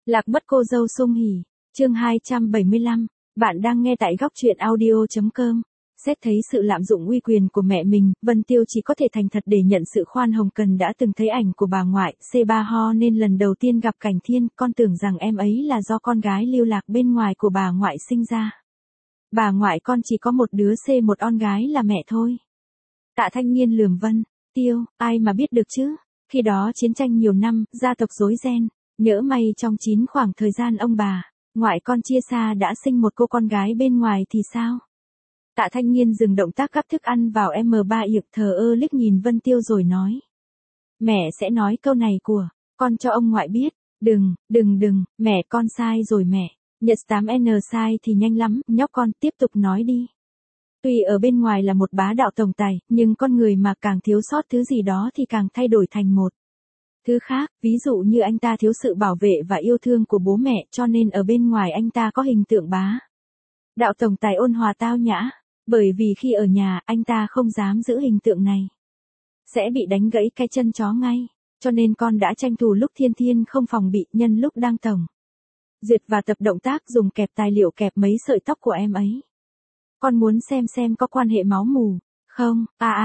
Lạc mất cô dâu Sung Hỉ, chương 275, bạn đang nghe tại góc truyện audio.com. Xét thấy sự lạm dụng uy quyền của mẹ mình, Vân Tiêu chỉ có thể thành thật để nhận sự khoan hồng. Cần đã từng thấy ảnh của bà ngoại, C3 Ho nên lần đầu tiên gặp Cảnh Thiên, con tưởng rằng em ấy là do con gái lưu lạc bên ngoài của bà ngoại sinh ra. Bà ngoại con chỉ có một đứa C, một con gái là mẹ thôi. Tạ Thanh Nghiên lườm Vân Tiêu, ai mà biết được chứ, khi đó chiến tranh nhiều năm, gia tộc rối ren. Nhỡ may trong 9 khoảng thời gian ông bà, ngoại con chia xa đã sinh một cô con gái bên ngoài thì sao? Tạ Thanh Nghiên dừng động tác gắp thức ăn vào M3 yệc, thờ ơ liếc nhìn Vân Tiêu rồi nói. Mẹ sẽ nói câu này của con cho ông ngoại biết. Đừng, mẹ con sai rồi mẹ. Nhật 8N sai thì nhanh lắm, nhóc con tiếp tục nói đi. Tuy ở bên ngoài là một bá đạo tổng tài, nhưng con người mà càng thiếu sót thứ gì đó thì càng thay đổi thành một thứ khác, ví dụ như anh ta thiếu sự bảo vệ và yêu thương của bố mẹ, cho nên ở bên ngoài anh ta có hình tượng bá đạo tổng tài ôn hòa tao nhã, bởi vì khi ở nhà anh ta không dám giữ hình tượng này, sẽ bị đánh gãy cái chân chó ngay, cho nên con đã tranh thủ lúc Thiên Thiên không phòng bị, nhân lúc đang tổng duyệt và tập động tác dùng kẹp tài liệu kẹp mấy sợi tóc của em ấy. Con muốn xem có quan hệ máu mù không?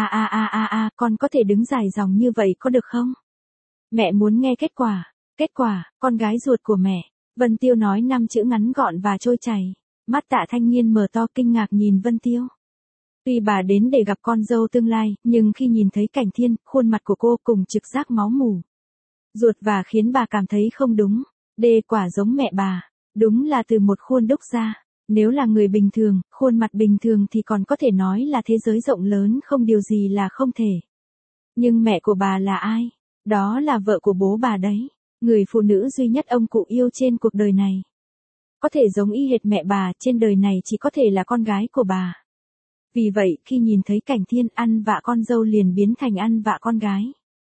Con có thể đứng dài dòng như vậy có được không? Mẹ muốn nghe kết quả, con gái ruột của mẹ. Vân Tiêu nói 5 chữ ngắn gọn và trôi chảy. Mắt Tạ Thanh Nghiên mở to kinh ngạc nhìn Vân Tiêu. Tuy bà đến để gặp con dâu tương lai, nhưng khi nhìn thấy Cảnh Thiên, khuôn mặt của cô cùng trực giác máu mù ruột và khiến bà cảm thấy không đúng. Đê quả giống mẹ bà, đúng là từ một khuôn đúc ra. Nếu là người bình thường, khuôn mặt bình thường thì còn có thể nói là thế giới rộng lớn không điều gì là không thể. Nhưng mẹ của bà là ai? Đó là vợ của bố bà đấy. Người phụ nữ duy nhất ông cụ yêu trên cuộc đời này. Có thể giống y hệt mẹ bà, trên đời này chỉ có thể là con gái của bà. Vì vậy, khi nhìn thấy Cảnh Thiên ăn vạ con dâu liền biến thành ăn vạ con gái.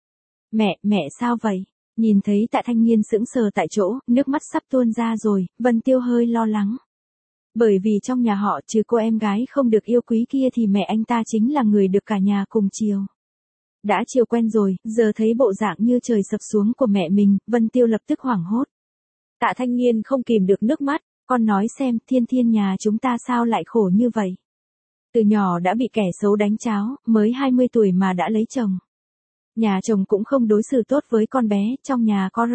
Mẹ sao vậy? Nhìn thấy Tạ Thanh Nghiên sững sờ tại chỗ, nước mắt sắp tuôn ra rồi, Vân Tiêu hơi lo lắng. Bởi vì trong nhà họ trừ cô em gái không được yêu quý kia thì mẹ anh ta chính là người được cả nhà cùng chiều. Đã chiều quen rồi, giờ thấy bộ dạng như trời sập xuống của mẹ mình, Vân Tiêu lập tức hoảng hốt. Tạ Thanh Nghiên không kìm được nước mắt, con nói xem, Thiên nhà chúng ta sao lại khổ như vậy? Từ nhỏ đã bị kẻ xấu đánh tráo, mới 20 tuổi mà đã lấy chồng. Nhà chồng cũng không đối xử tốt với con bé, trong nhà có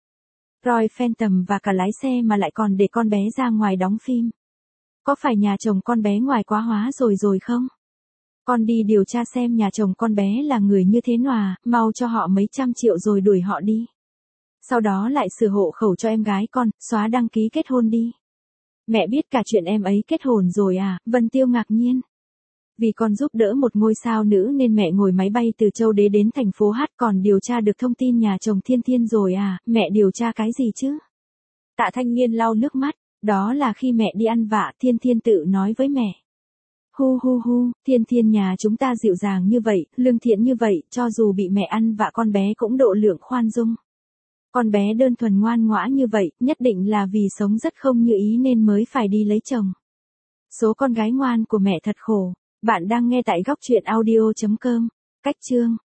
Roy Phantom và cả lái xe mà lại còn để con bé ra ngoài đóng phim. Có phải nhà chồng con bé ngoài quá hóa rồi không? Con đi điều tra xem nhà chồng con bé là người như thế nào, mau cho họ mấy trăm triệu rồi đuổi họ đi. Sau đó lại sửa hộ khẩu cho em gái con, xóa đăng ký kết hôn đi. Mẹ biết cả chuyện em ấy kết hôn rồi à? Vân Tiêu ngạc nhiên. Vì con giúp đỡ một ngôi sao nữ nên mẹ ngồi máy bay từ Châu Đế đến thành phố Hát, còn điều tra được thông tin nhà chồng Thiên rồi à? Mẹ điều tra cái gì chứ? Tạ Thanh Nghiên lau nước mắt. Đó là khi mẹ đi ăn vạ, Thiên tự nói với mẹ. Hu, Thiên nhà chúng ta dịu dàng như vậy, lương thiện như vậy, cho dù bị mẹ ăn vạ con bé cũng độ lượng khoan dung. Con bé đơn thuần ngoan ngoã như vậy, nhất định là vì sống rất không như ý nên mới phải đi lấy chồng. Số con gái ngoan của mẹ thật khổ. Bạn đang nghe tại góc truyện audio.com. Cách chương